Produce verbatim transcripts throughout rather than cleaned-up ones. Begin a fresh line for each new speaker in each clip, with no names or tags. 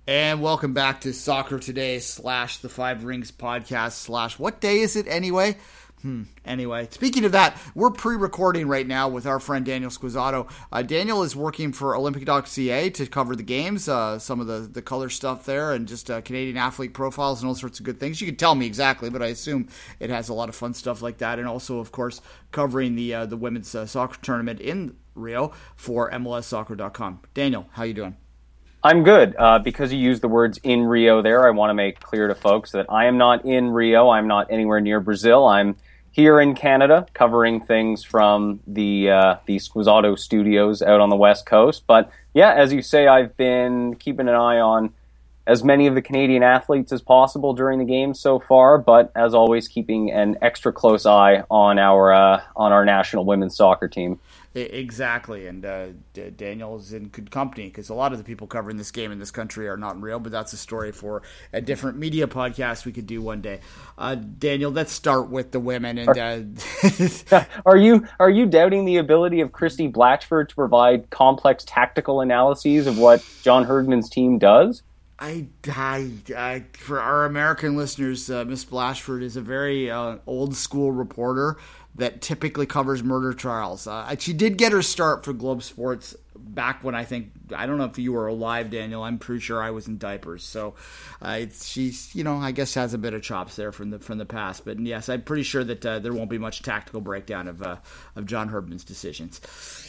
And welcome back to Soccer Today slash the Five Rings podcast slash what day is it anyway? Hmm. Anyway, speaking of that, we're pre-recording right now with our friend Daniel Squizzato. Uh, Daniel is working for Olympic dot C A to cover the games, uh, some of the, the color stuff there, and just uh, Canadian athlete profiles and all sorts of good things. You can tell me exactly, but I assume it has a lot of fun stuff like that. And also, of course, covering the uh, the women's uh, soccer tournament in Rio for M L S soccer dot com. Daniel, how you doing?
I'm good. Uh, because you used the words in Rio there, I want to make clear to folks that I am not in Rio. I'm not anywhere near Brazil. I'm here in Canada covering things from the uh, the Squizzato studios out on the West Coast. But yeah, as you say, I've been keeping an eye on as many of the Canadian athletes as possible during the game so far, but as always, keeping an extra close eye on our uh, on our national women's soccer team.
Exactly, and uh, D- Daniel is in good company because a lot of the people covering this game in this country are not in Rio, but that's a story for a different media podcast we could do one day. Uh, Daniel, let's start with the women. And
uh... are you are you doubting the ability of Christy Blatchford to provide complex tactical analyses of what John Herdman's team does?
I, I, I, for our American listeners, uh, Miss Blatchford is a very uh, old school reporter that typically covers murder trials. Uh, she did get her start for Globe Sports back when I think, I don't know if you were alive, Daniel. I'm pretty sure I was in diapers. So uh, it's, she's, you know, I guess has a bit of chops there from the from the past. But yes, I'm pretty sure that uh, there won't be much tactical breakdown of uh, of John Herdman's decisions.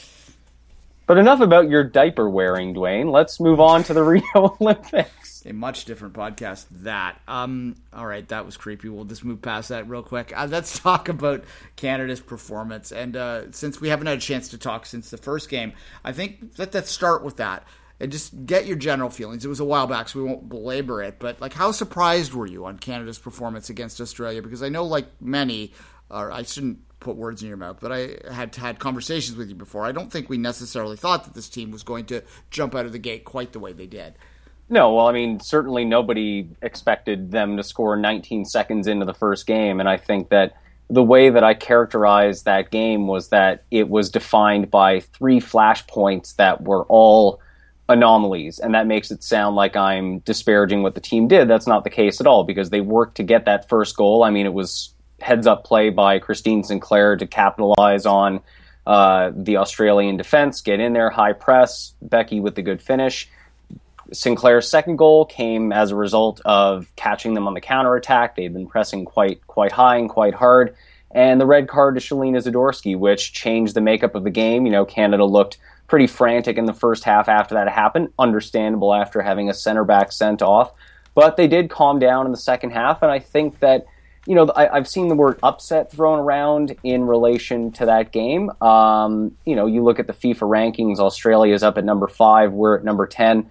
But enough about your diaper wearing, Dwayne. Let's move on to the Rio Olympics.
A much different podcast than that. Um, all right, that was creepy. We'll just move past that real quick. Uh, let's talk about Canada's performance. And uh, since we haven't had a chance to talk since the first game, I think let, let's start with that and just get your general feelings. It was a while back, so we won't belabor it. But like, how surprised were you on Canada's performance against Australia? Because I know, like many, or I shouldn't put words in your mouth, but I had had conversations with you before. I don't think we necessarily thought that this team was going to jump out of the gate quite the way they did.
No, well, I mean, certainly nobody expected them to score nineteen seconds into the first game, and I think that the way that I characterized that game was that it was defined by three flashpoints that were all anomalies, and that makes it sound like I'm disparaging what the team did. That's not the case at all, because they worked to get that first goal. I mean, it was heads-up play by Christine Sinclair to capitalize on uh, the Australian defense, get in there, high press, Becky with the good finish. Sinclair's second goal came as a result of catching them on the counterattack. They'd been pressing quite quite high and quite hard. And the red card to Shelina Zadorsky, which changed the makeup of the game. You know, Canada looked pretty frantic in the first half after that happened. Understandable after having a center back sent off. But they did calm down in the second half, and I think that, you know, I, I've seen the word upset thrown around in relation to that game. Um, you know, you look at the FIFA rankings, Australia's up at number five, we're at number ten.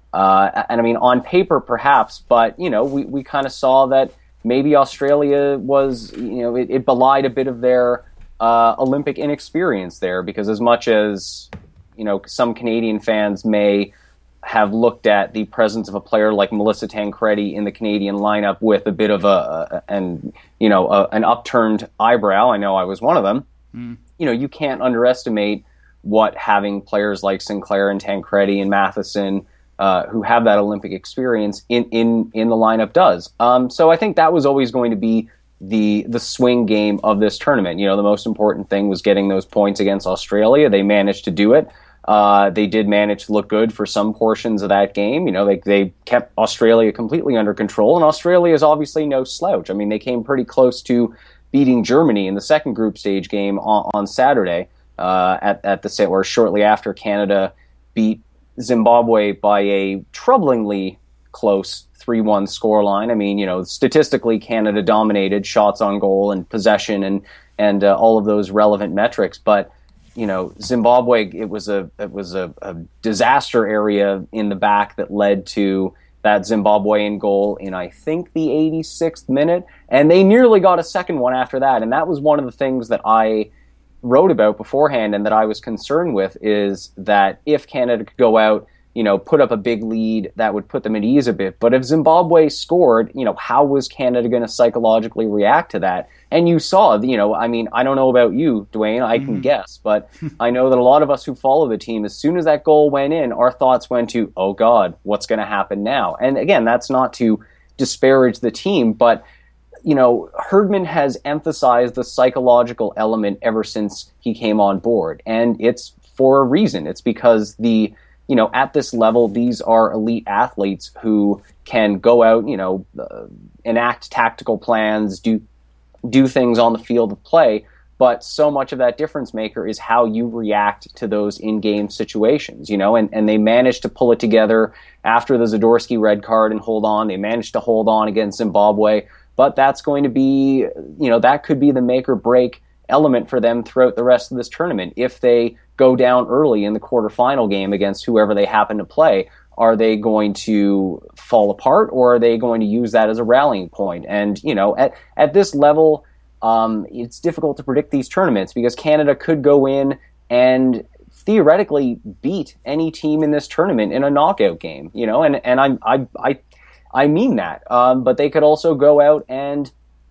Uh, and I mean, on paper, perhaps, but, you know, we, we kind of saw that maybe Australia was, you know, it, it belied a bit of their uh, Olympic inexperience there, because as much as, you know, some Canadian fans may have looked at the presence of a player like Melissa Tancredi in the Canadian lineup with a bit of a, a and, you know, a, an upturned eyebrow, I know I was one of them, mm. you know, you can't underestimate what having players like Sinclair and Tancredi and Matheson Uh, who have that Olympic experience in, in, in the lineup does. Um, so I think that was always going to be the the swing game of this tournament. You know, the most important thing was getting those points against Australia. They managed to do it. Uh, they did manage to look good for some portions of that game. You know, they they kept Australia completely under control, and Australia is obviously no slouch. I mean, they came pretty close to beating Germany in the second group stage game on, on Saturday uh, at, at the set, or shortly after Canada beat Zimbabwe by a troublingly close three one scoreline. I mean, you know, statistically, Canada dominated shots on goal and possession and and uh, all of those relevant metrics. But, you know, Zimbabwe, it was a it was a, a disaster area in the back that led to that Zimbabwean goal in, I think, the eighty-sixth minute, and they nearly got a second one after that. And that was one of the things that I wrote about beforehand and that I was concerned with, is that if Canada could go out you know, put up a big lead that would put them at ease a bit. But if Zimbabwe scored, you know, how was Canada going to psychologically react to that? And you saw, you know, I mean, I don't know about you, Dwayne, I can mm-hmm. guess, but I know that a lot of us who follow the team, as soon as that goal went in, our thoughts went to, oh God, what's going to happen now? And again, that's not to disparage the team, but, you know, Herdman has emphasized the psychological element ever since he came on board. And it's for a reason. It's because the, you know, at this level, these are elite athletes who can go out, you know, uh, enact tactical plans, do do things on the field of play, but so much of that difference maker is how you react to those in-game situations, you know, and, and they managed to pull it together after the Zadorsky red card and hold on. They managed to hold on against Zimbabwe, but that's going to be, you know, that could be the make or break element for them throughout the rest of this tournament. If they go down early in the quarterfinal game against whoever they happen to play, are they going to fall apart, or are they going to use that as a rallying point? And, you know, at, at this level, um, it's difficult to predict these tournaments because Canada could go in and theoretically beat any team in this tournament in a knockout game, you know, and, and I, I, I, I mean that. Um, but they could also go out and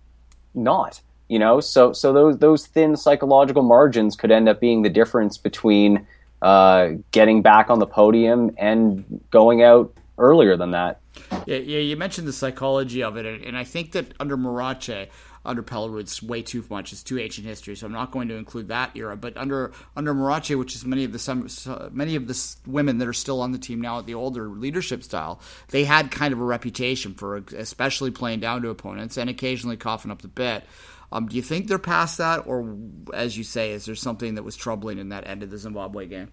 not, you know, so, so those, those thin psychological margins could end up being the difference between Uh, getting back on the podium and going out earlier than that.
Yeah, yeah. You mentioned the psychology of it, and I think that under Marache, under Pellerud, it's way too much. It's too ancient history, so I'm not going to include that era. But under under Marache, which is many of the some, many of the women that are still on the team now at the older leadership style, they had kind of a reputation for especially playing down to opponents and occasionally coughing up the bit. Um, do you think they're past that, or, as you say, is there something that was troubling in that end of the Zimbabwe game?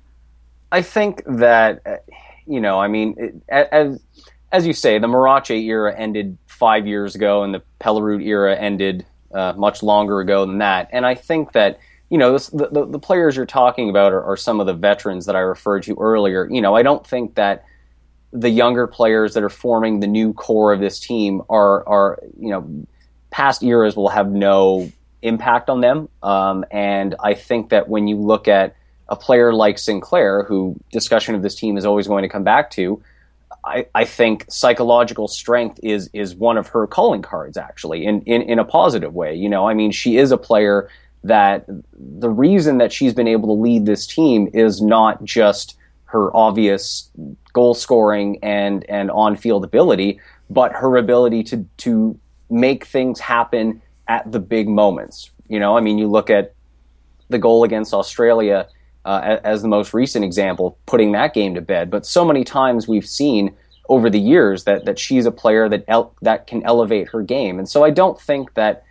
I think that, you know, I mean, it, as as you say, the Marache era ended five years ago, and the Pellerud era ended uh, much longer ago than that. And I think that, you know, this, the, the the players you're talking about are, are some of the veterans that I referred to earlier. You know, I don't think that the younger players that are forming the new core of this team are are you know. Past eras will have no impact on them. Um, and I think that when you look at a player like Sinclair, who discussion of this team is always going to come back to, I, I think psychological strength is is one of her calling cards, actually, in, in, in a positive way. You know, I mean, she is a player that the reason that she's been able to lead this team is not just her obvious goal scoring and, and on-field ability, but her ability to to make things happen at the big moments. You know, I mean, you look at the goal against Australia uh, as the most recent example, putting that game to bed. But so many times we've seen over the years that that she's a player that el- that can elevate her game. And so I don't think that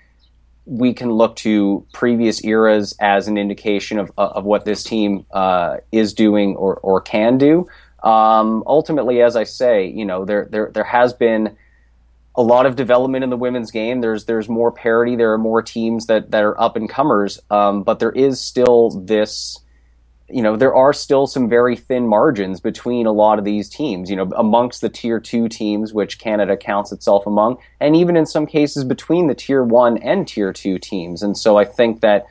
we can look to previous eras as an indication of of what this team uh, is doing or or can do. Um, ultimately, as I say, you know, there there there has been a lot of development in the women's game. There's there's more parity. There are more teams that, that are up and comers. Um, but there is still this, you know, there are still some very thin margins between a lot of these teams, you know, amongst the tier two teams, which Canada counts itself among, and even in some cases between the tier one and tier two teams. And so I think that,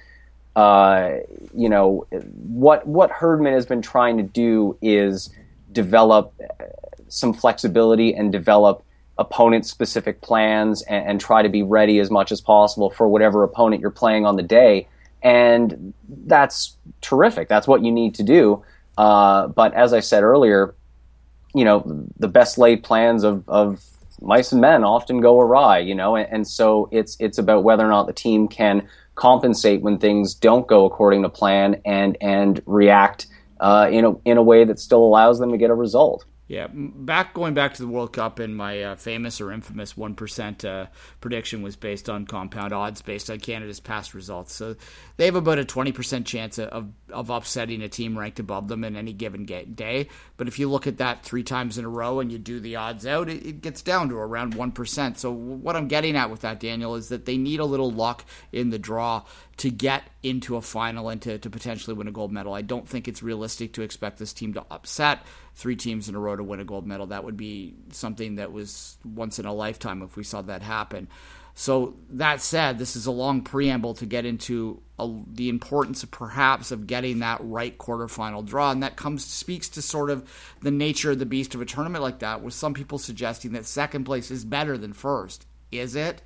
uh, you know, what, what Herdman has been trying to do is develop some flexibility and develop opponent-specific plans and, and try to be ready as much as possible for whatever opponent you're playing on the day. And that's terrific. That's what you need to do. Uh, but as I said earlier, you know, the best laid plans of, of mice and men often go awry, you know, and, and so it's it's about whether or not the team can compensate when things don't go according to plan and and react uh, in a in a way that still allows them to get a result.
Yeah, back going back to the World Cup, and my uh, famous or infamous one percent uh, prediction was based on compound odds, based on Canada's past results. So they have about a twenty percent chance of of upsetting a team ranked above them in any given day. But if you look at that three times in a row and you do the odds out, it, it gets down to around one percent. So what I'm getting at with that, Daniel, is that they need a little luck in the draw to get into a final and to, to potentially win a gold medal. I don't think it's realistic to expect this team to upset three teams in a row to win a gold medal. That would be something that was once in a lifetime if we saw that happen. So that said, this is a long preamble to get into a, the importance of perhaps of getting that right quarterfinal draw, and that comes speaks to sort of the nature of the beast of a tournament like that, with some people suggesting that second place is better than first. Is it?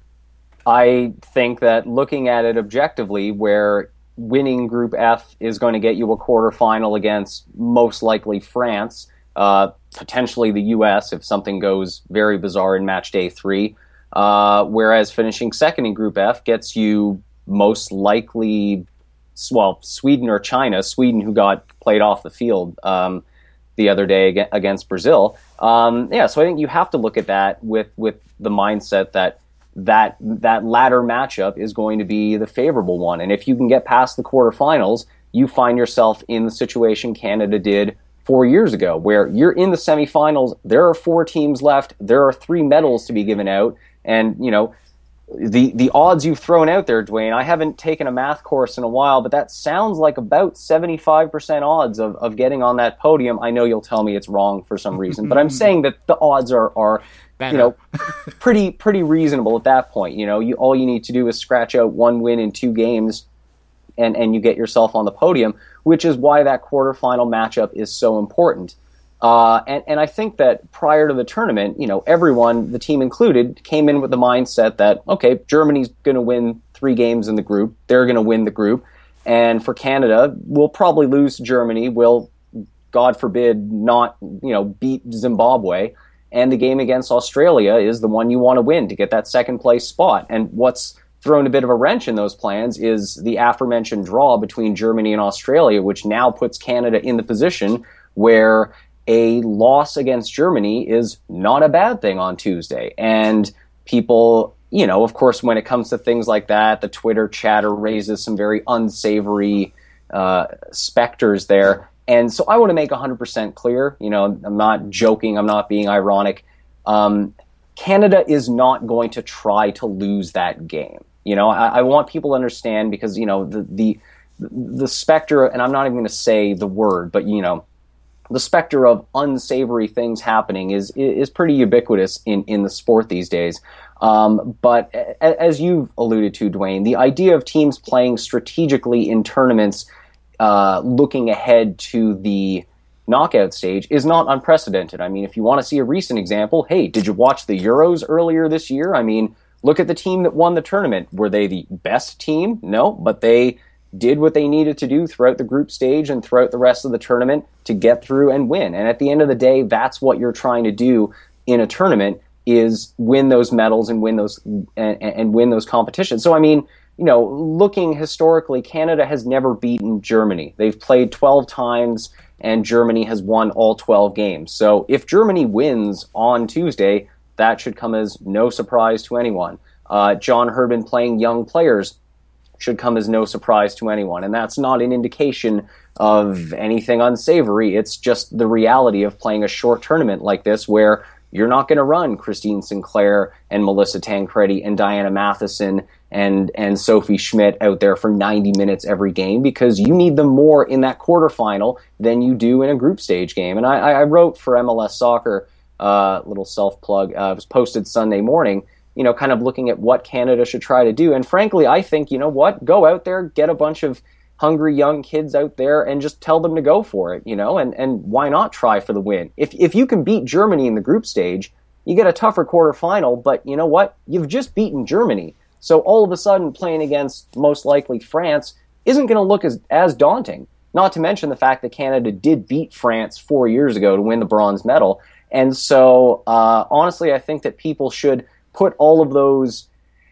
I think that looking at it objectively, where winning Group F is going to get you a quarterfinal against most likely France, uh, potentially the U S if something goes very bizarre in match day three, uh, whereas finishing second in Group F gets you most likely, well, Sweden or China, Sweden who got played off the field um, the other day against Brazil. Um, yeah, so I think you have to look at that with, with the mindset that that that latter matchup is going to be the favorable one. And if you can get past the quarterfinals, you find yourself in the situation Canada did four years ago, where you're in the semifinals, there are four teams left, there are three medals to be given out, and, you know, the the odds you've thrown out there, Dwayne, I haven't taken a math course in a while, but that sounds like about seventy-five percent odds of, of getting on that podium. I know you'll tell me it's wrong for some reason, but I'm saying that the odds are, are Better. you know, pretty pretty reasonable at that point. You know, you all you need to do is scratch out one win in two games, and, and you get yourself on the podium, which is why that quarterfinal matchup is so important. Uh, and, and I think that prior to the tournament, you know, everyone, the team included, came in with the mindset that, okay, Germany's going to win three games in the group. They're going to win the group. And for Canada, we'll probably lose to Germany. We'll, God forbid, not, you know, beat Zimbabwe. And the game against Australia is the one you want to win to get that second place spot. And what's thrown a bit of a wrench in those plans is the aforementioned draw between Germany and Australia, which now puts Canada in the position where a loss against Germany is not a bad thing on Tuesday. And people, you know, of course, when it comes to things like that, the Twitter chatter raises some very unsavory uh, specters there. And so I want to make one hundred percent clear, you know, I'm not joking, I'm not being ironic. Um, Canada is not going to try to lose that game. You know, I, I want people to understand, because, you know, the, the, the specter, and I'm not even going to say the word, but, you know, the specter of unsavory things happening is is pretty ubiquitous in, in the sport these days. Um, but a, as you've alluded to, Dwayne, the idea of teams playing strategically in tournaments uh, looking ahead to the knockout stage is not unprecedented. I mean, if you want to see a recent example, hey, did you watch the Euros earlier this year? I mean, look at the team that won the tournament. Were they the best team? No, but they did what they needed to do throughout the group stage and throughout the rest of the tournament to get through and win. And at the end of the day, that's what you're trying to do in a tournament, is win those medals and win those and, and win those competitions. So, I mean, you know, looking historically, Canada has never beaten Germany. They've played twelve times, and Germany has won all twelve games. So if Germany wins on Tuesday, that should come as no surprise to anyone. Uh, John Herdman playing young players should come as no surprise to anyone. And that's not an indication of anything unsavory. It's just the reality of playing a short tournament like this, where you're not going to run Christine Sinclair and Melissa Tancredi and Diana Matheson and, and Sophie Schmidt out there for ninety minutes every game, because you need them more in that quarterfinal than you do in a group stage game. And I, I wrote for M L S Soccer, uh, little self-plug, uh, it was posted Sunday morning, you know, kind of looking at what Canada should try to do. And frankly, I think, you know what, go out there, get a bunch of hungry young kids out there and just tell them to go for it, you know, and, and why not try for the win? If if you can beat Germany in the group stage, you get a tougher quarterfinal, but you know what? You've just beaten Germany. So all of a sudden playing against most likely France isn't going to look as, as daunting. Not to mention the fact that Canada did beat France four years ago to win the bronze medal. And so uh, honestly, I think that people should put all of those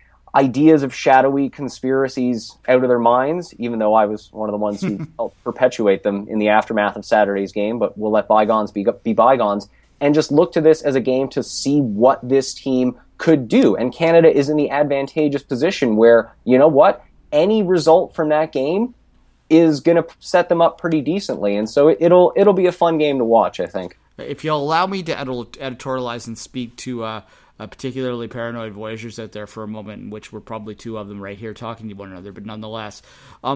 ideas of shadowy conspiracies out of their minds, even though I was one of the ones who helped perpetuate them in the aftermath of Saturday's game, but we'll let bygones be, be bygones, and just look to this as a game to see what this team could do. And Canada is in the advantageous position where, you know what, any result from that game is going to set them up pretty decently. And so it'll it'll be a fun game to watch, I think.
If you'll allow me to editorialize and speak to uh, uh, particularly paranoid voyagers out there for a moment, in which we're probably two of them right here talking to one another, but nonetheless, um,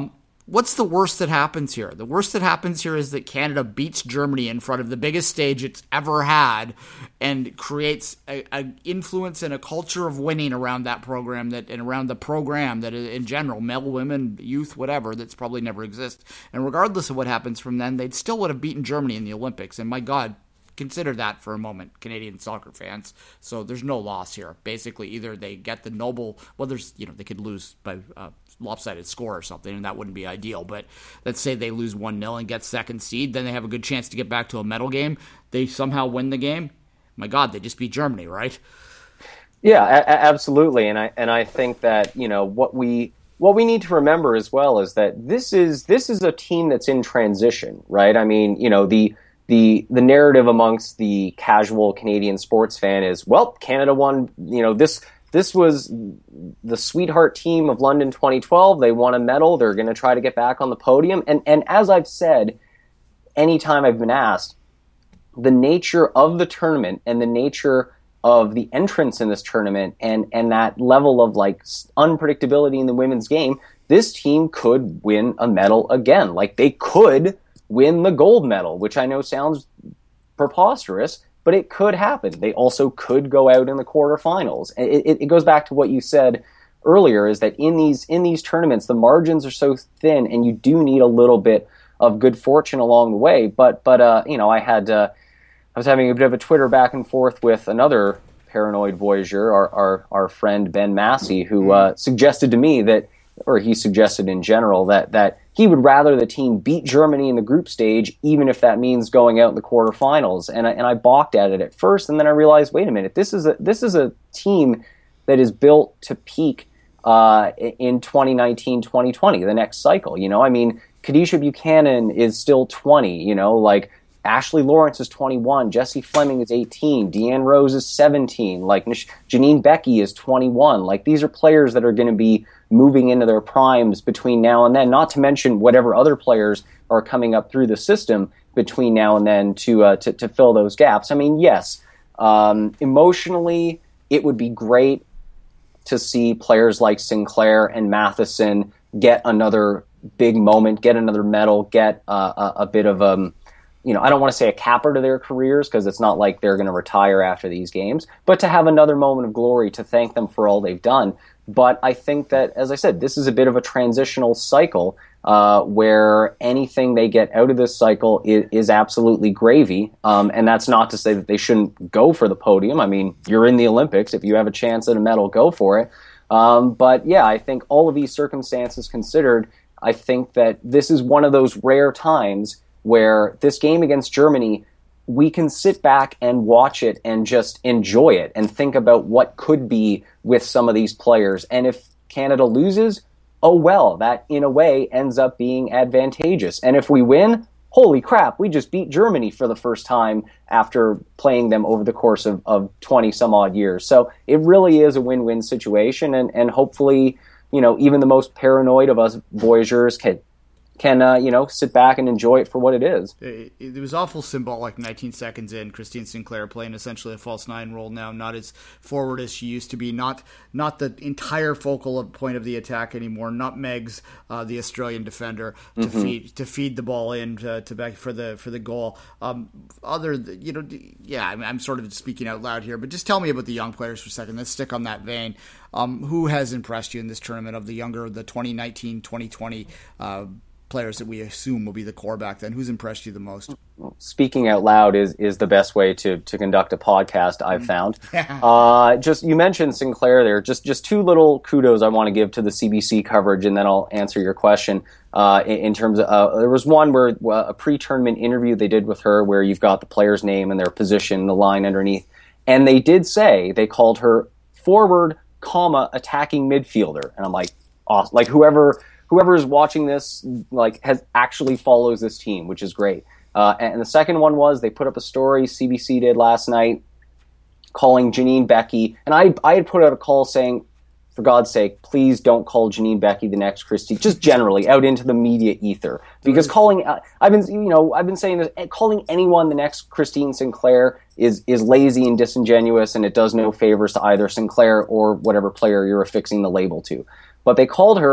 what's the worst that happens here? The worst that happens here is that Canada beats Germany in front of the biggest stage it's ever had and creates a, a influence and a culture of winning around that program that and around the program that in general, male, women, youth, whatever, that's probably never exist. And regardless of what happens from then, they still would have beaten Germany in the Olympics. And my God, consider that for a moment, Canadian soccer fans. So there's no loss here. Basically, either they get the noble, well, there's, you know, they could lose by uh, lopsided score or something, and that wouldn't be ideal. But let's say they lose one nil and get second seed, then they have a good chance to get back to a medal game. They somehow win the game. My God, they just beat Germany, right?
Yeah, a- absolutely. And I and I think that, you know, what we what we need to remember as well is that this is this is a team that's in transition, right? I mean, you know, the The the narrative amongst the casual Canadian sports fan is, well, Canada won, you know, this this was the sweetheart team of London twenty twelve. They won a medal. They're going to try to get back on the podium. And and as I've said, anytime I've been asked, the nature of the tournament and the nature of the entrance in this tournament and, and that level of like unpredictability in the women's game, this team could win a medal again. Like they could win the gold medal, which I know sounds preposterous, but it could happen. They also could go out in the quarterfinals. It, it, it goes back to what you said earlier, is that in these in these tournaments, the margins are so thin, and you do need a little bit of good fortune along the way. But but uh, you know, I had uh, I was having a bit of a Twitter back and forth with another paranoid voyager, our our, our friend Ben Massey, who uh, suggested to me that, or he suggested in general that that. He would rather the team beat Germany in the group stage, even if that means going out in the quarterfinals. And I, and I balked at it at first, and then I realized, wait a minute, this is a this is a team that is built to peak uh, in twenty nineteen twenty twenty, the next cycle. You know, I mean, Khadijah Buchanan is still twenty. You know, like Ashley Lawrence is twenty-one, Jessie Fleming is eighteen, Deanne Rose is seventeen, like Janine Becky is twenty-one. Like these are players that are going to be moving into their primes between now and then, not to mention whatever other players are coming up through the system between now and then to uh, to, to fill those gaps. I mean, yes, um, emotionally, it would be great to see players like Sinclair and Matheson get another big moment, get another medal, get uh, a, a bit of um, you know, I don't want to say a capper to their careers because it's not like they're going to retire after these games, but to have another moment of glory to thank them for all they've done. But I think that, as I said, this is a bit of a transitional cycle uh, where anything they get out of this cycle is, is absolutely gravy. Um, and that's not to say that they shouldn't go for the podium. I mean, you're in the Olympics. If you have a chance at a medal, go for it. Um, but yeah, I think all of these circumstances considered, I think that this is one of those rare times where this game against Germany, we can sit back and watch it and just enjoy it and think about what could be with some of these players. And if Canada loses, oh well, that in a way ends up being advantageous. And if we win, holy crap, we just beat Germany for the first time after playing them over the course of, of twenty some odd years. So it really is a win-win situation. And, and hopefully, you know, even the most paranoid of us Voyagers can can, uh, you know, sit back and enjoy it for what it is.
It, it was awful symbolic nineteen seconds in. Christine Sinclair playing essentially a false nine role now, not as forward as she used to be, not not the entire focal point of the attack anymore, not Megs, uh, the Australian defender, to mm-hmm. feed to feed the ball in to, to back for the for the goal. Um, other, you know, yeah, I'm, I'm sort of speaking out loud here, but just tell me about the young players for a second. Let's stick on that vein. Um, who has impressed you in this tournament of the younger, the twenty nineteen twenty twenty uh, players that we assume will be the core back then? Who's impressed you the most?
Speaking out loud is, is the best way to, to conduct a podcast, I've found. uh, just you mentioned Sinclair there. Just just two little kudos I want to give to the C B C coverage, and then I'll answer your question. Uh, in, in terms of uh, there was one where uh, a pre-tournament interview they did with her, where you've got the player's name and their position, the line underneath, and they did say they called her forward, comma attacking midfielder, and I'm like, awesome. Like whoever. Whoever is watching this, like, has actually follows this team, which is great. Uh, and the second one was they put up a story C B C did last night calling Janine Becky, and I I had put out a call saying, for God's sake, please don't call Janine Becky the next Christine, just generally out into the media ether, because calling uh, I've been you know I've been saying this, calling anyone the next Christine Sinclair is is lazy and disingenuous, and it does no favors to either Sinclair or whatever player you're affixing the label to. But they called her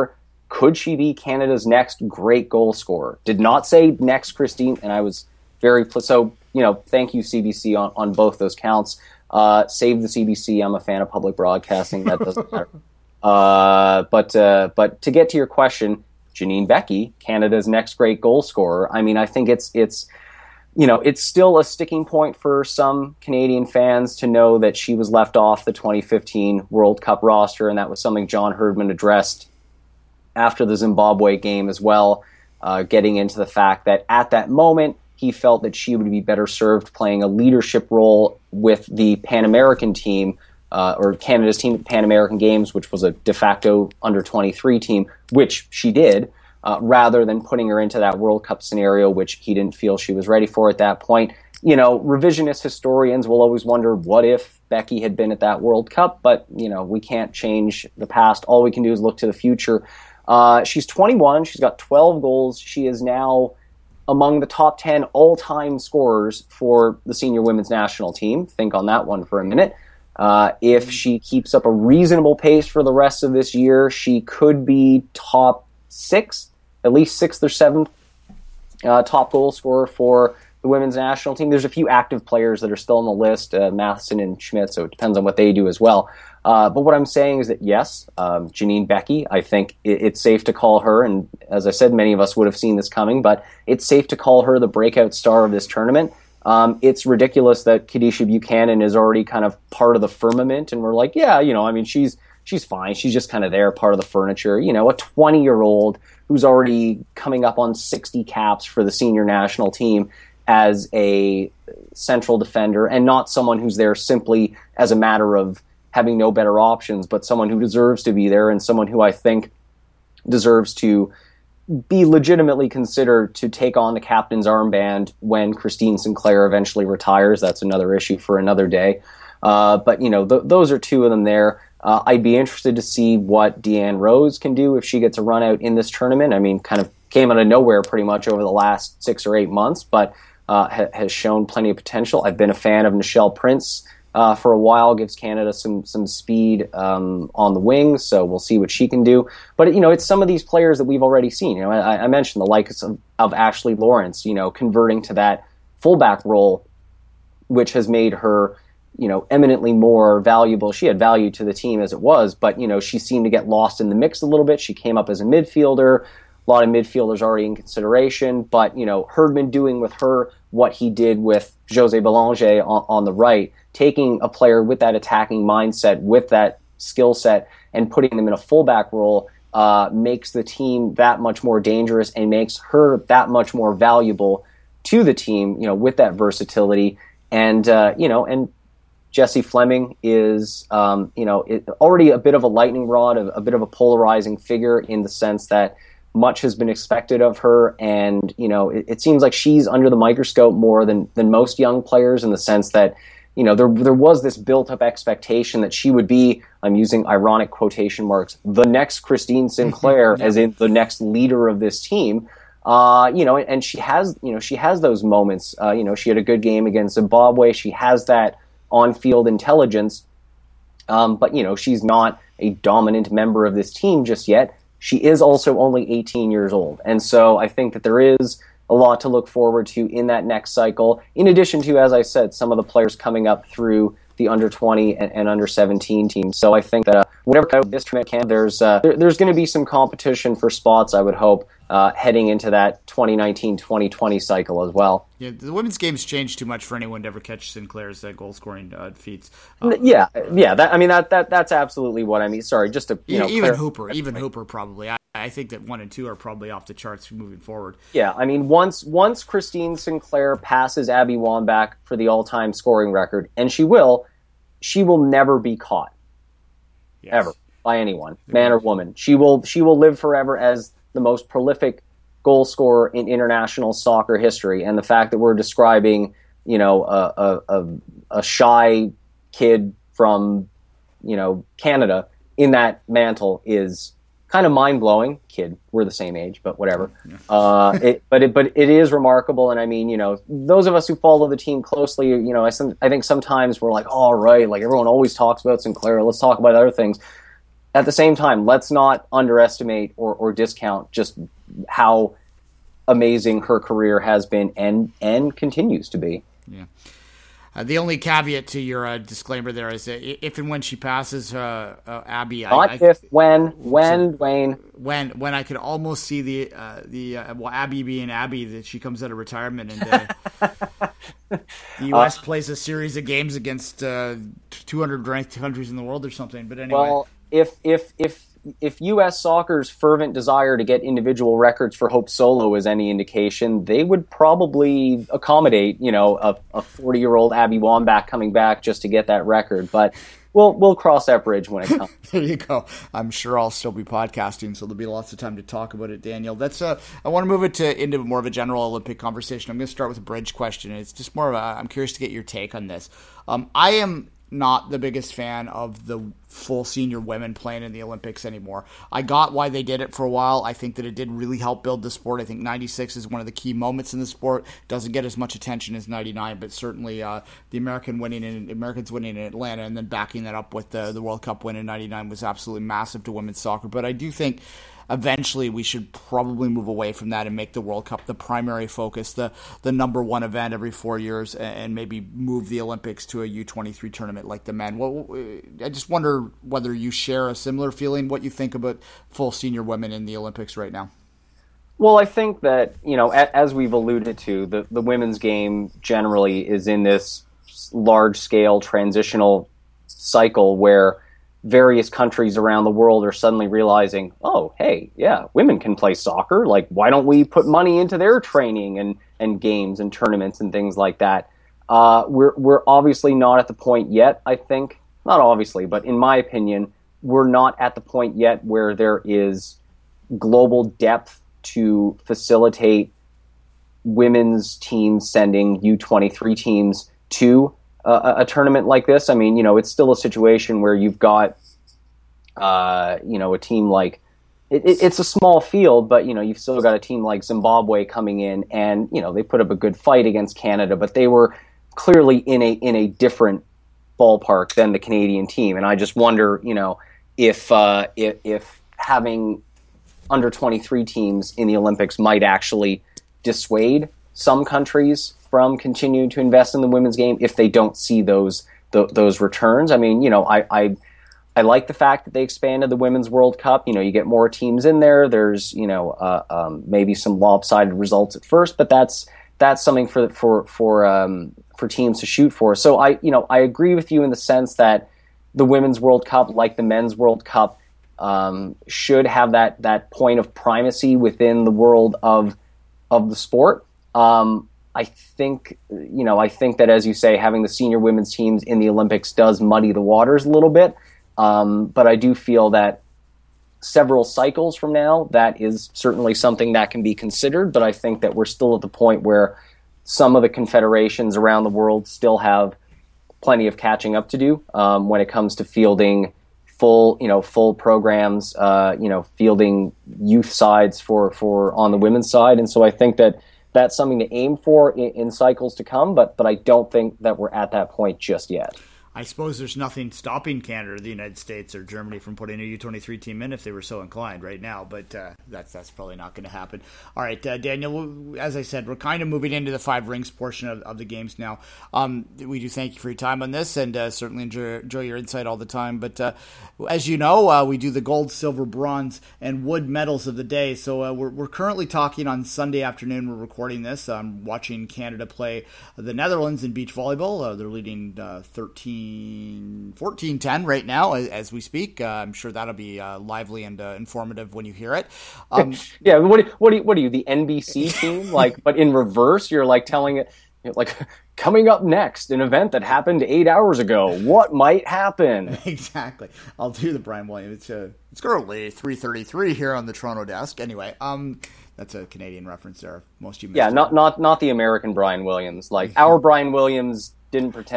could she be Canada's next great goal scorer? Did not say next Christine, and I was very so. You know, thank you C B C on, on both those counts. Uh, save the C B C. I'm a fan of public broadcasting. That doesn't matter. Uh, but uh, but to get to your question, Janine Beckie, Canada's next great goal scorer. I mean, I think it's it's you know it's still a sticking point for some Canadian fans to know that she was left off the twenty fifteen World Cup roster, and that was something John Herdman addressed after the Zimbabwe game as well, uh, getting into the fact that at that moment he felt that she would be better served playing a leadership role with the Pan American team, uh, or Canada's team at Pan American Games, which was a de facto under twenty-three team, which she did, uh, rather than putting her into that World Cup scenario, which he didn't feel she was ready for at that point. You know, revisionist historians will always wonder, what if Beckie had been at that World Cup? But, you know, we can't change the past. All we can do is look to the future. Uh, she's twenty-one. She's got twelve goals. She is now among the top ten all-time scorers for the senior women's national team. Think on that one for a minute. Uh, if she keeps up a reasonable pace for the rest of this year, she could be top six, at least sixth or seventh uh, top goal scorer for the women's national team. There's a few active players that are still on the list, uh, Matheson and Schmidt, so it depends on what they do as well. Uh, but what I'm saying is that, yes, um, Janine Beckie, I think it, it's safe to call her, and as I said, many of us would have seen this coming, but it's safe to call her the breakout star of this tournament. Um, it's ridiculous that Kadisha Buchanan is already kind of part of the firmament, and we're like, yeah, you know, I mean, she's she's fine. She's just kind of there, part of the furniture. You know, a twenty-year-old who's already coming up on sixty caps for the senior national team as a central defender, and not someone who's there simply as a matter of having no better options, but someone who deserves to be there, and someone who I think deserves to be legitimately considered to take on the captain's armband when Christine Sinclair eventually retires. That's another issue for another day. Uh, but, you know, th- those are two of them there. Uh, I'd be interested to see what Deanne Rose can do if she gets a run out in this tournament. I mean, kind of came out of nowhere pretty much over the last six or eight months, but uh, ha- has shown plenty of potential. I've been a fan of Nichelle Prince Uh, for a while, gives Canada some some speed um, on the wings, so we'll see what she can do. But, you know, it's some of these players that we've already seen. You know, I, I mentioned the likes of, of Ashley Lawrence, you know, converting to that fullback role, which has made her, you know, eminently more valuable. She had value to the team as it was, but, you know, she seemed to get lost in the mix a little bit. She came up as a midfielder. A lot of midfielders already in consideration, but, you know, Herdman doing with her what he did with Jose Belanger on, on the right, taking a player with that attacking mindset, with that skill set, and putting them in a fullback role uh, makes the team that much more dangerous and makes her that much more valuable to the team, you know, with that versatility. And, uh, you know, and Jessie Fleming is, um, you know, it, already a bit of a lightning rod, a, a bit of a polarizing figure in the sense that much has been expected of her, and, you know, it, it seems like she's under the microscope more than than most young players, in the sense that, you know, there there was this built-up expectation that she would be, I'm using ironic quotation marks, the next Christine Sinclair, yeah. as in the next leader of this team. Uh, you know, and she has, you know, she has those moments. Uh, you know, she had a good game against Zimbabwe. She has that on-field intelligence, um, but, you know, she's not a dominant member of this team just yet. She is also only eighteen years old. And so I think that there is a lot to look forward to in that next cycle, in addition to, as I said, some of the players coming up through the under twenty and, and under seventeen teams. So I think that uh, whatever this tournament can, there's uh, there, there's going to be some competition for spots, I would hope, uh, heading into that twenty nineteen twenty twenty cycle as well.
Yeah, the women's game's changed too much for anyone to ever catch Sinclair's uh, goal-scoring uh, feats. Uh,
yeah, yeah. That, I mean, that that that's absolutely what I mean. Sorry, just to you know,
even
clar-
Hooper, even Hooper probably. I, I think that one and two are probably off the charts moving forward.
Yeah, I mean, once once Christine Sinclair passes Abby Wambach for the all-time scoring record, and she will, she will never be caught, yes. ever, by anyone, man or woman. She will she will live forever as the most prolific goal scorer in international soccer history. And the fact that we're describing, you know, a a, a, a shy kid from, you know, Canada in that mantle is kind of mind-blowing. Kid, we're the same age, but whatever. Yeah. uh, it, but it, but it is remarkable, and I mean, you know, those of us who follow the team closely, you know, I, some, I think sometimes we're like, all oh, right, like everyone always talks about Sinclair. Let's talk about other things. at the same time, let's not underestimate or, or discount just how amazing her career has been and and continues to be.
Yeah. Uh, the only caveat to your uh, disclaimer there is that if and when she passes uh, uh, Abby,
not
I,
if, when, when,
so,
Wayne,
when, when I could almost see the uh, the uh, well, Abby being Abby, that she comes out of retirement and uh, the U S uh, plays a series of games against uh, two hundred ranked countries in the world or something. But anyway,
well, if if if. If U S soccer's fervent desire to get individual records for Hope Solo is any indication, they would probably accommodate, you know, a forty-year-old Abby Wambach coming back just to get that record. But we'll we'll cross that bridge when it comes.
There you go. I'm sure I'll still be podcasting, so there'll be lots of time to talk about it, Daniel. That's uh, I want to move it to into more of a general Olympic conversation. I'm going to start with a bridge question. It's just more of a, I'm curious to get your take on this. Um, I am not the biggest fan of the full senior women playing in the Olympics anymore. I got why they did it for a while. I think that it did really help build the sport. I think ninety-six is one of the key moments in the sport. Doesn't get as much attention as ninety-nine, but certainly uh, the American winning in Americans winning in Atlanta and then backing that up with the, the World Cup win in ninety-nine was absolutely massive to women's soccer. But I do think eventually we should probably move away from that and make the World Cup the primary focus, the the number one event every four years, and maybe move the Olympics to a U twenty-three tournament like the men. Well, I just wonder whether you share a similar feeling, what you think about full senior women in the Olympics right now.
Well, I think that, you know, as we've alluded to, the, the women's game generally is in this large-scale transitional cycle where various countries around the world are suddenly realizing, oh, hey, yeah, women can play soccer. Like, why don't we put money into their training and, and games and tournaments and things like that? Uh, we're we're obviously not at the point yet, I think. Not obviously, but in my opinion, we're not at the point yet where there is global depth to facilitate women's teams sending U twenty-three teams to a, a tournament like this. I mean, you know, it's still a situation where you've got, uh, you know, a team like, it, it, it's a small field, but, you know, you've still got a team like Zimbabwe coming in and, you know, they put up a good fight against Canada, but they were clearly in a in a different ballpark than the Canadian team. And I just wonder, you know, if uh, if, if having under twenty-three teams in the Olympics might actually dissuade some countries from continuing to invest in the women's game if they don't see those th- those returns. I mean, you know, I, I I like the fact that they expanded the Women's World Cup. You know, you get more teams in there. There's, you know, uh, um, maybe some lopsided results at first, but that's that's something for for for um, for teams to shoot for. So I, you know, I agree with you in the sense that the Women's World Cup, like the Men's World Cup, um, should have that that point of primacy within the world of of the sport. Um, I think, you know, I think that, as you say, having the senior women's teams in the Olympics does muddy the waters a little bit. Um, but I do feel that several cycles from now, that is certainly something that can be considered. But I think that we're still at the point where some of the confederations around the world still have plenty of catching up to do um, when it comes to fielding full, you know, full programs, uh, you know, fielding youth sides for, for on the women's side. And so I think that that's something to aim for in, in cycles to come, but but I don't think that we're at that point just yet.
I suppose there's nothing stopping Canada or the United States or Germany from putting a U twenty-three team in if they were so inclined right now, but uh, that's that's probably not going to happen. All right, uh, Daniel, as I said, we're kind of moving into the five rings portion of, of the games now. Um, we do thank you for your time on this and uh, certainly enjoy, enjoy your insight all the time. But uh, as you know, uh, we do the gold, silver, bronze, and wood medals of the day. So uh, we're, we're currently talking on Sunday afternoon. We're recording this. I'm watching Canada play the Netherlands in beach volleyball. Uh, they're leading uh, thirteen fourteen ten right now as, as we speak. Uh, I'm sure that'll be uh, lively and uh, informative when you hear it. Um,
yeah, what what are you, what are you, the N B C team? Like, but in reverse, you're like telling it, like, coming up next, an event that happened eight hours ago. What might happen?
Exactly. I'll do the Brian Williams. It's uh, it's currently three thirty-three here on the Toronto desk. Anyway, um, that's a Canadian reference there. Most of you,
yeah, not not not the American Brian Williams. Like our Brian Williams didn't pretend to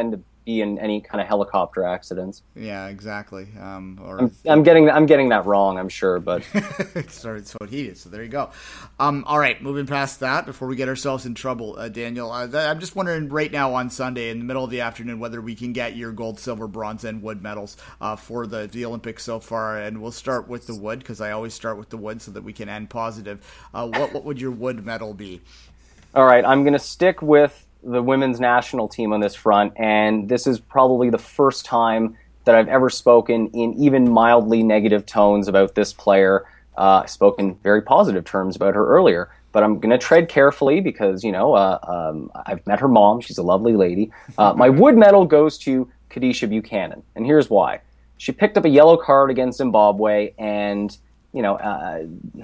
be in any kind of helicopter accidents.
Yeah, exactly. Um, or
I'm, I'm getting I'm getting that wrong, I'm sure, but
so, so he is. So there you go. Um, all right, moving past that before we get ourselves in trouble, uh, Daniel. Uh, th- I'm just wondering right now on Sunday in the middle of the afternoon whether we can get your gold, silver, bronze, and wood medals uh, for the the Olympics so far. And we'll start with the wood because I always start with the wood so that we can end positive. Uh, what what would your wood medal be?
All right, I'm going to stick with the women's national team on this front, and this is probably the first time that I've ever spoken in even mildly negative tones about this player. Uh, I spoke in very positive terms about her earlier, but I'm going to tread carefully because, you know, uh, um, I've met her mom. She's a lovely lady. Uh, my wood medal goes to Kadeisha Buchanan, and here's why. She picked up a yellow card against Zimbabwe, and, you know, uh,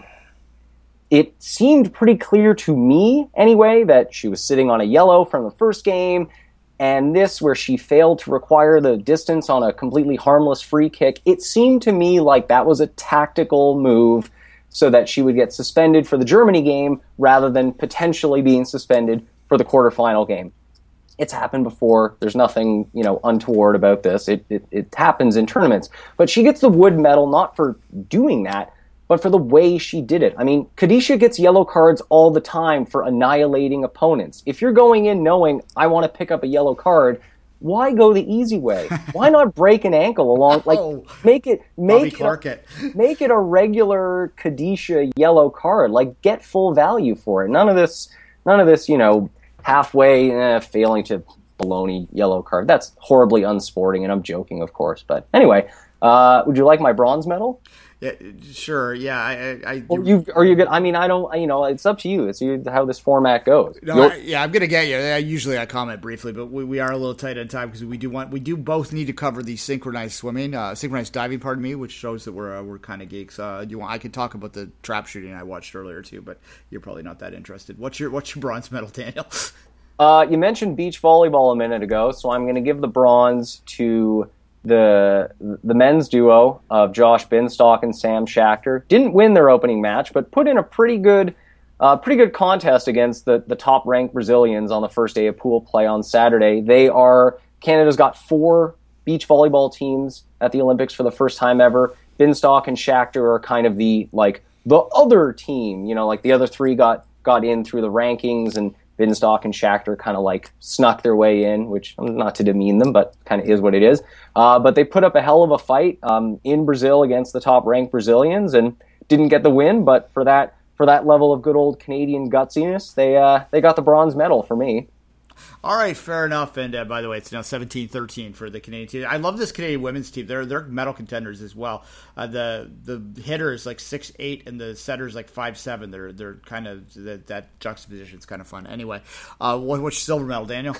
it seemed pretty clear to me, anyway, that she was sitting on a yellow from the first game, and this, where she failed to require the distance on a completely harmless free kick, it seemed to me like that was a tactical move so that she would get suspended for the Germany game rather than potentially being suspended for the quarterfinal game. It's happened before. There's nothing, you know, untoward about this. It, it, it happens in tournaments. But she gets the wood medal not for doing that, but for the way she did it. I mean, Kadeisha gets yellow cards all the time for annihilating opponents. If you're going in knowing, I want to pick up a yellow card, why go the easy way? Why not break an ankle along? Like,
Oh,
make it make
Clark
it,
it.
make it a regular Kadeisha yellow card. Like, get full value for it. None of this, none of this, you know, halfway eh, failing to baloney yellow card. That's horribly unsporting, and I'm joking, of course. But anyway, uh, would you like my bronze medal?
Yeah, sure. Yeah, I, I, I
Or you are you good? I mean, I don't. You know, it's up to you. It's you, how this format goes.
No, I, yeah, I'm gonna get you. I, usually, I comment briefly, but we, we are a little tight on time because we do want we do both need to cover the synchronized swimming, uh, synchronized diving. Pardon me, which shows that we're uh, we're kind of geeks. Uh, do you want? I could talk about the trap shooting I watched earlier too, but you're probably not that interested. What's your What's your bronze medal, Daniel?
Uh, you mentioned beach volleyball a minute ago, so I'm going to give the bronze to the the men's duo of Josh Binstock and Sam Schachter. Didn't win their opening match, but put in a pretty good uh, pretty good contest against the, the top-ranked Brazilians on the first day of pool play on Saturday. They are Canada's got four beach volleyball teams at the Olympics for the first time ever. Binstock and Schachter are kind of the like the other team, you know, like the other three got got in through the rankings, and Binstock and Schachter kind of like snuck their way in, which, not to demean them, but kind of is what it is. Uh, but they put up a hell of a fight um, in Brazil against the top-ranked Brazilians and didn't get the win. But for that for that level of good old Canadian gutsiness, they uh, they got the bronze medal for me.
All right, fair enough. And uh, by the way, it's now seventeen thirteen for the Canadian team. I love this Canadian women's team. They're they're medal contenders as well. Uh, the the hitter is like six eight, and the setter is like five seven. They're they're kind of that, that juxtaposition is kind of fun. Anyway, uh, what, what's your silver medal, Daniel?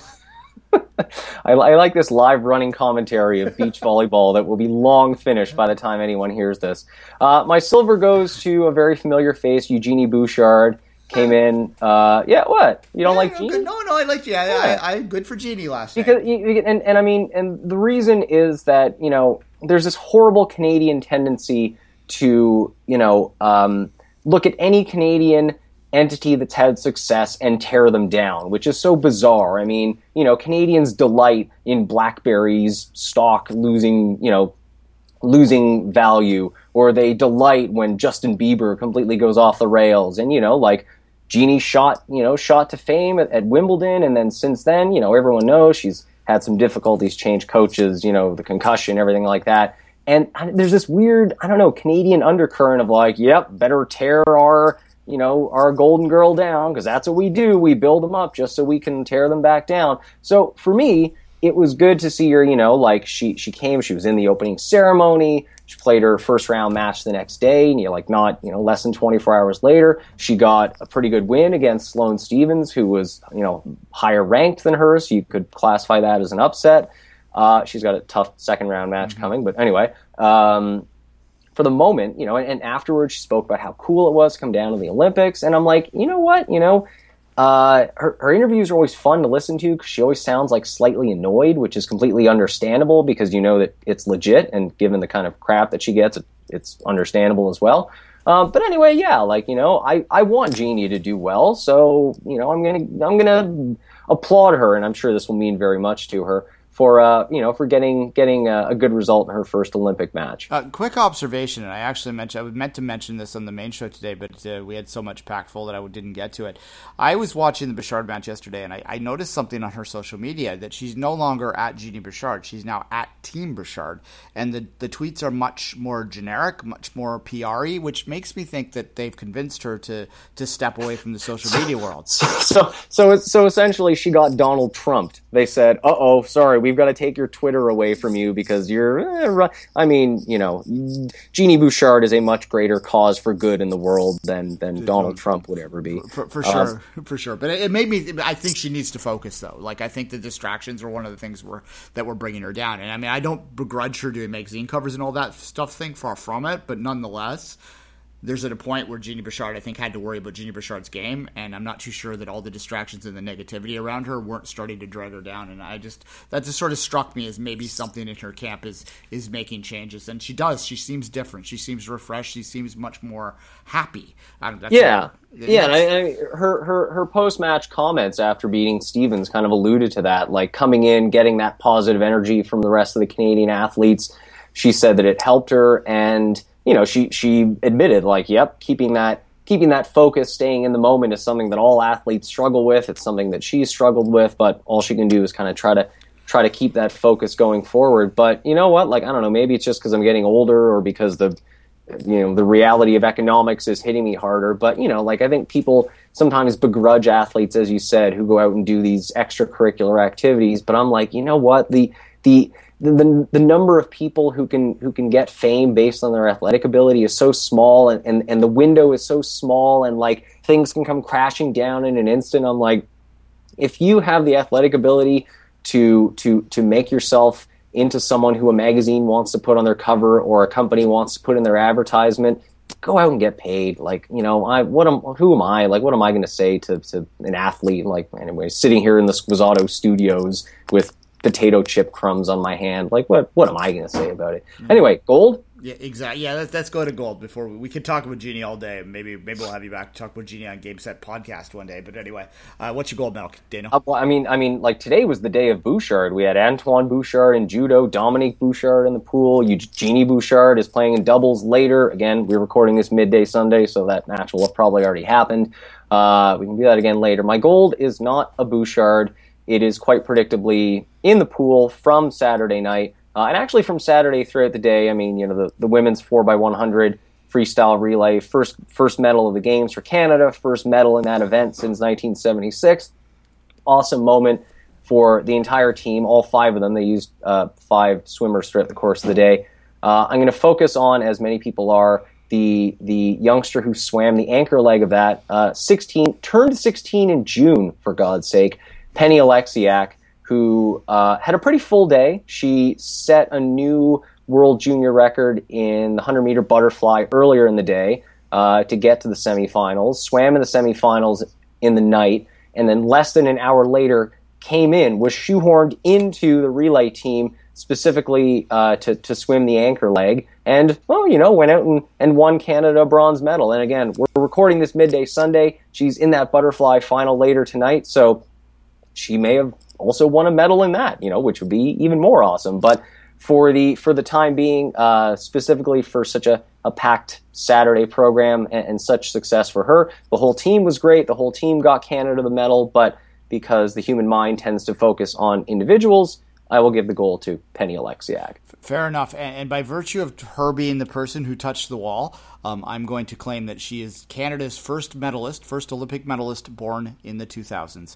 I, I like this live running commentary of beach volleyball that will be long finished by the time anyone hears this. Uh, my silver goes to a very familiar face, Eugenie Bouchard. Came in, uh, yeah. What you don't
yeah,
like, Jeannie?
No, no, I like you. I,
yeah.
I, I good for Jeannie last night.
Because and and I mean, and the reason is that you know there's this horrible Canadian tendency to you know um, look at any Canadian entity that's had success and tear them down, which is so bizarre. I mean, you know, Canadians delight in BlackBerry's stock losing, you know, losing value, or they delight when Justin Bieber completely goes off the rails, and you know, like. Jeannie shot, you know, shot to fame at, at Wimbledon, and then since then, you know, everyone knows she's had some difficulties, changed coaches, you know, the concussion, everything like that. And there's this weird, I don't know, Canadian undercurrent of like, yep, better tear our, you know, our golden girl down, because that's what we do. We build them up just so we can tear them back down. So for me, it was good to see her, you know, like she she came, she was in the opening ceremony. She played her first round match the next day, and you're like, not, you know, less than twenty-four hours later, she got a pretty good win against Sloane Stephens, who was, you know, higher ranked than her, so you could classify that as an upset. Uh, she's got a tough second round match mm-hmm. coming, but anyway, um, for the moment, you know, and, and afterwards she spoke about how cool it was to come down to the Olympics, and I'm like, you know what, you know, Uh, her, her interviews are always fun to listen to because she always sounds like slightly annoyed, which is completely understandable because you know that it's legit, and given the kind of crap that she gets, it, it's understandable as well. Um, but anyway, yeah, like, you know, I, I want Jeannie to do well, so, you know, I'm gonna I'm gonna applaud her, and I'm sure this will mean very much to her for uh, you know for getting getting a, a good result in her first Olympic match.
Uh, quick observation, and I actually mentioned I meant to mention this on the main show today, but uh, we had so much packed full that I didn't get to it. I was watching the Bouchard match yesterday, and I, I noticed something on her social media that she's no longer at Genie Bouchard; she's now at Team Bouchard, and the the tweets are much more generic, much more P R-y, which makes me think that they've convinced her to to step away from the social media world.
So so so essentially, she got Donald Trumped. They said, "Uh oh, sorry." We've got to take your Twitter away from you because you're, eh, I mean, you know, Genie Bouchard is a much greater cause for good in the world than, than Donald Trump would ever be.
For, for sure, uh, for sure. But it, it made me, I think she needs to focus though. Like, I think the distractions are one of the things we're, that were bringing her down. And I mean, I don't begrudge her doing magazine covers and all that stuff thing, far from it, but nonetheless, there's at a point where Genie Bouchard, I think, had to worry about Genie Bouchard's game, and I'm not too sure that all the distractions and the negativity around her weren't starting to drag her down. And I just, that just sort of struck me as maybe something in her camp is is making changes. And she does. She seems different. She seems refreshed. She seems much more happy. I don't, that's
yeah.
What,
yeah, and I, I, her, her, her post-match comments after beating Stevens kind of alluded to that, like coming in, getting that positive energy from the rest of the Canadian athletes. She said that it helped her, and you know, she she admitted, like, yep, keeping that keeping that focus, staying in the moment is something that all athletes struggle with. It's something that she's struggled with, but all she can do is kind of try to try to keep that focus going forward. But you know what? Like, I don't know, maybe it's just because I'm getting older or because the you know the reality of economics is hitting me harder. But you know, like, I think people sometimes begrudge athletes, as you said, who go out and do these extracurricular activities. But I'm like, you know what? The the The, the number of people who can who can get fame based on their athletic ability is so small, and, and, and the window is so small, and like things can come crashing down in an instant. I'm like, if you have the athletic ability to to to make yourself into someone who a magazine wants to put on their cover or a company wants to put in their advertisement, go out and get paid. Like, you know, I what am who am I? Like, what am I going to say to to an athlete? Like, anyway, sitting here in the Squizzato studios with potato chip crumbs on my hand. Like, what what am I going to say about it? Mm-hmm. Anyway, gold?
Yeah, exactly. Yeah, let's, let's go to gold before we, we could talk about Genie all day. Maybe maybe we'll have you back to talk about Genie on Game Set Podcast one day. But anyway, uh, what's your gold medal, Dana?
Uh, well, I mean, I mean, like, today was the day of Bouchard. We had Antoine Bouchard in judo, Dominique Bouchard in the pool. Genie Bouchard is playing in doubles later. Again, we're recording this midday Sunday, so that match will have probably already happened. Uh, we can do that again later. My gold is not a Bouchard. It is quite predictably in the pool from Saturday night, uh, and actually from Saturday throughout the day. I mean, you know, the, the women's four by one hundred freestyle relay, first first medal of the Games for Canada, first medal in that event since nineteen seventy-six. Awesome moment for the entire team, all five of them. They used uh, five swimmers throughout the course of the day. Uh, I'm going to focus on, as many people are, the the youngster who swam the anchor leg of that, uh, sixteen, turned sixteen in June, for God's sake, Penny Alexiak, who uh, had a pretty full day. She set a new world junior record in the one hundred meter butterfly earlier in the day uh, to get to the semifinals, swam in the semifinals in the night, and then less than an hour later came in, was shoehorned into the relay team specifically uh, to, to swim the anchor leg, and, well, you know, went out and, and won Canada a bronze medal. And again, we're recording this midday Sunday. She's in that butterfly final later tonight, so she may have also won a medal in that, you know, which would be even more awesome. But for the for the time being, uh, specifically for such a, a packed Saturday program and, and such success for her, the whole team was great. The whole team got Canada the medal, but because the human mind tends to focus on individuals, I will give the gold to Penny Alexiak.
Fair enough. And, and by virtue of her being the person who touched the wall, um, I'm going to claim that she is Canada's first medalist, first Olympic medalist born in the two thousands.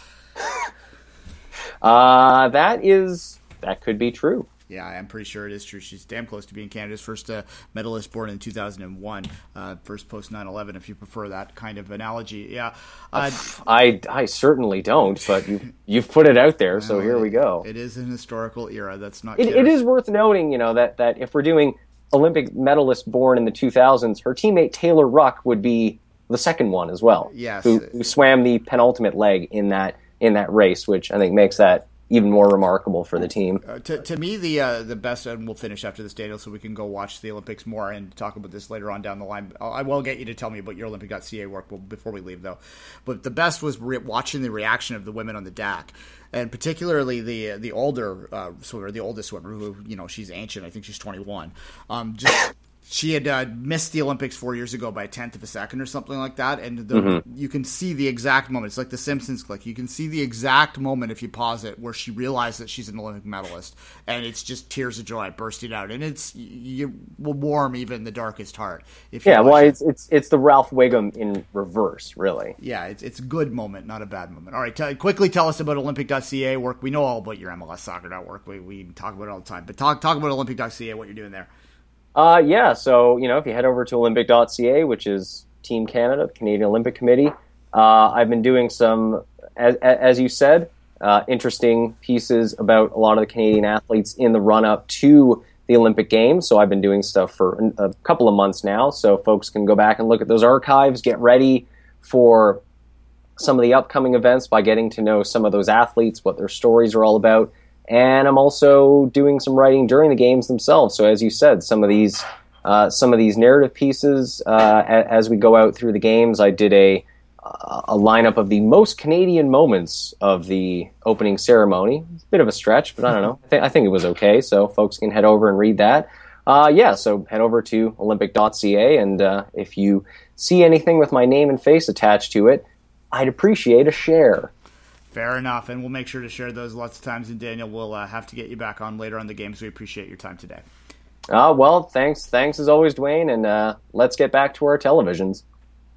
uh,
that is, that could be true.
Yeah, I'm pretty sure it is true. She's damn close to being Canada's first uh, medalist born in two thousand one, uh, first post nine eleven, if you prefer that kind of analogy. Yeah, uh,
I, I certainly don't, but you, you've put it out there, so here
it,
we go.
It is an historical era. That's not.
It, it is worth noting, you know, that, that if we're doing Olympic medalist born in the two thousands, her teammate Taylor Ruck would be the second one as well.
Yes,
who, who swam the penultimate leg in that in that race, which I think makes that even more remarkable for the team.
Uh, to, to me, the uh, the best, and we'll finish after this, Daniel, so we can go watch the Olympics more and talk about this later on down the line. I'll, I will get you to tell me about your Olympic dot C A work before we leave, though. But the best was re- watching the reaction of the women on the D A C, and particularly the the older uh, swimmer, the oldest swimmer, who, you know, she's ancient. I think she's twenty-one. Um, just She had uh, missed the Olympics four years ago by a tenth of a second or something like that, and the, mm-hmm. you can see the exact moment. It's like the Simpsons click. You can see the exact moment if you pause it where she realized that she's an Olympic medalist, and it's just tears of joy bursting out, and it's you will warm even the darkest heart. If you
yeah, well,
it.
it's it's it's the Ralph Wiggum in reverse, really.
Yeah, it's it's a good moment, not a bad moment. All right, t- quickly tell us about Olympic dot C A work. We know all about your M L S soccer dot work. We we talk about it all the time, but talk talk about Olympic dot C A, what you're doing there.
Uh, yeah, so, you know, if you head over to Olympic dot C A, which is Team Canada, the Canadian Olympic Committee, uh, I've been doing some, as, as you said, uh, interesting pieces about a lot of the Canadian athletes in the run-up to the Olympic Games. So I've been doing stuff for a couple of months now, so folks can go back and look at those archives, get ready for some of the upcoming events by getting to know some of those athletes, what their stories are all about. And I'm also doing some writing during the games themselves. So as you said, some of these uh, some of these narrative pieces, uh, as we go out through the games, I did a a lineup of the most Canadian moments of the opening ceremony. It's a bit of a stretch, but I don't know. I, th- I think it was okay. So folks can head over and read that. Uh, yeah, so head over to Olympic dot C A, and uh, if you see anything with my name and face attached to it, I'd appreciate a share.
Fair enough, and we'll make sure to share those lots of times, and Daniel, we'll uh, have to get you back on later on the game, so we appreciate your time today.
Uh, well, thanks, thanks as always, Dwayne, and uh, let's get back to our televisions.